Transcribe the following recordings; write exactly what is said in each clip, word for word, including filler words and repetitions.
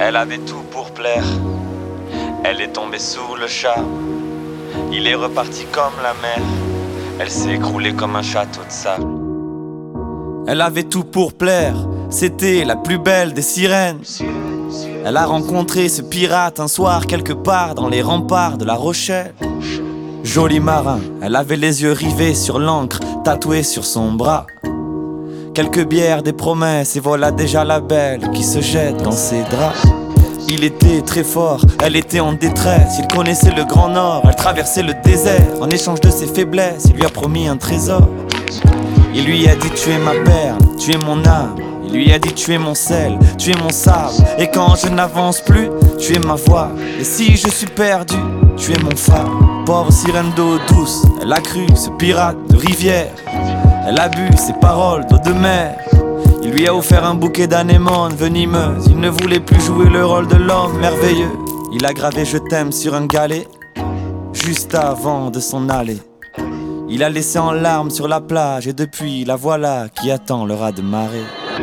Elle avait tout pour plaire. Elle est tombée sous le charme. Il est reparti comme la mer. Elle s'est écroulée comme un château de sable. Elle avait tout pour plaire. C'était la plus belle des sirènes. Elle a rencontré ce pirate un soir quelque part dans les remparts de La Rochelle. Joli marin, elle avait les yeux rivés sur l'encre tatouée sur son bras. Quelques bières, des promesses et voilà déjà la belle qui se jette dans ses draps. Il était très fort, elle était en détresse. Il connaissait le grand nord, elle traversait le désert. En échange de ses faiblesses, il lui a promis un trésor. Il lui a dit tu es ma perle, tu es mon âme. Il lui a dit tu es mon sel, tu es mon sable. Et quand je n'avance plus, tu es ma voix. Et si je suis perdu, tu es mon phare. Pauvre sirène d'eau douce, elle a cru ce pirate de rivière. Elle a bu ses paroles d'eau de mer. Il lui a offert un bouquet d'anémones venimeuses. Il ne voulait plus jouer le rôle de l'homme merveilleux. Il a gravé je t'aime sur un galet juste avant de s'en aller. Il a laissé en larmes sur la plage. Et depuis la voilà qui attend le raz de marée.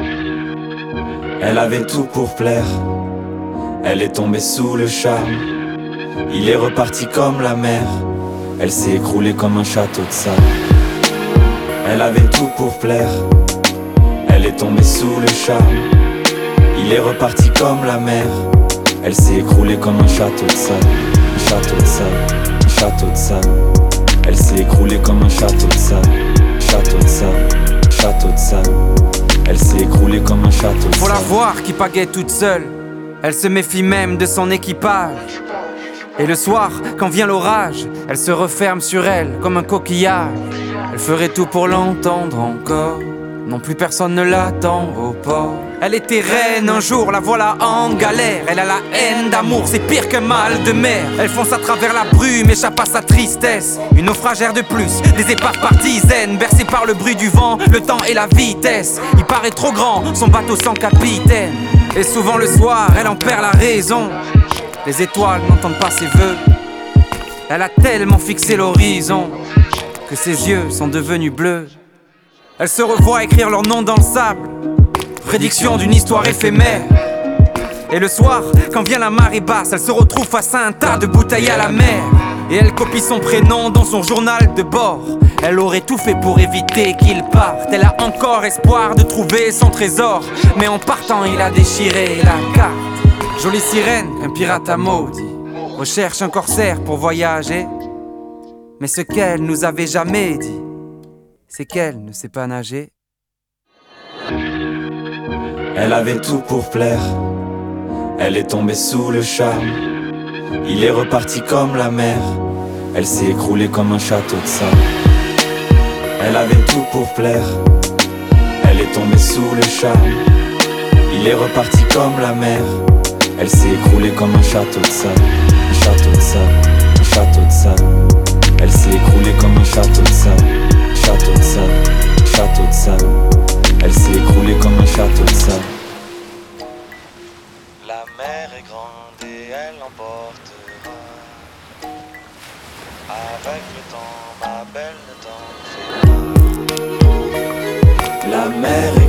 Elle avait tout pour plaire. Elle est tombée sous le charme. Il est reparti comme la mer. Elle s'est écroulée comme un château de sable. Elle avait tout pour plaire. Elle est tombée sous le charme. Il est reparti comme la mer. Elle s'est écroulée comme un château de sable. Un château de sable, un château de sable. Elle s'est écroulée comme un château de sable. Château de sable, château de sable. Elle s'est écroulée comme un château de sable. Faut la voir qui pagaie toute seule. Elle se méfie même de son équipage. Et le soir, quand vient l'orage, elle se referme sur elle comme un coquillage. Elle ferait tout pour l'entendre encore. Non plus personne ne l'attend au port. Elle était reine un jour, la voilà en galère. Elle a la haine d'amour, c'est pire qu'un mal de mer. Elle fonce à travers la brume, échappe à sa tristesse. Une naufragère de plus, des épaves par dizaines. Bercée par le bruit du vent, le temps et la vitesse. Il paraît trop grand, son bateau sans capitaine. Et souvent le soir, elle en perd la raison. Les étoiles n'entendent pas ses vœux. Elle a tellement fixé l'horizon que ses yeux sont devenus bleus. Elle se revoit écrire leur nom dans le sable. Prédiction d'une histoire éphémère. Et le soir, quand vient la marée basse, elle se retrouve face à un tas de bouteilles à la mer. Et elle copie son prénom dans son journal de bord. Elle aurait tout fait pour éviter qu'il parte. Elle a encore espoir de trouver son trésor. Mais en partant, il a déchiré la carte. Jolie sirène, un pirate a maudit. Recherche un corsaire pour voyager. Mais ce qu'elle nous avait jamais dit, c'est qu'elle ne sait pas nager. Elle avait tout pour plaire. Elle est tombée sous le charme. Il est reparti comme la mer. Elle s'est écroulée comme un château de sable. Elle avait tout pour plaire. Elle est tombée sous le charme. Il est reparti comme la mer. Elle s'est écroulée comme un château de sable. Un château de sable, un château de sable. Elle s'est écroulée comme un château de sable. Château de sable, château de sable. Elle s'est écroulée comme un château de sable. La mer est grande et elle l'emportera. Avec le temps, ma belle, ne t'en fais pas. La mer est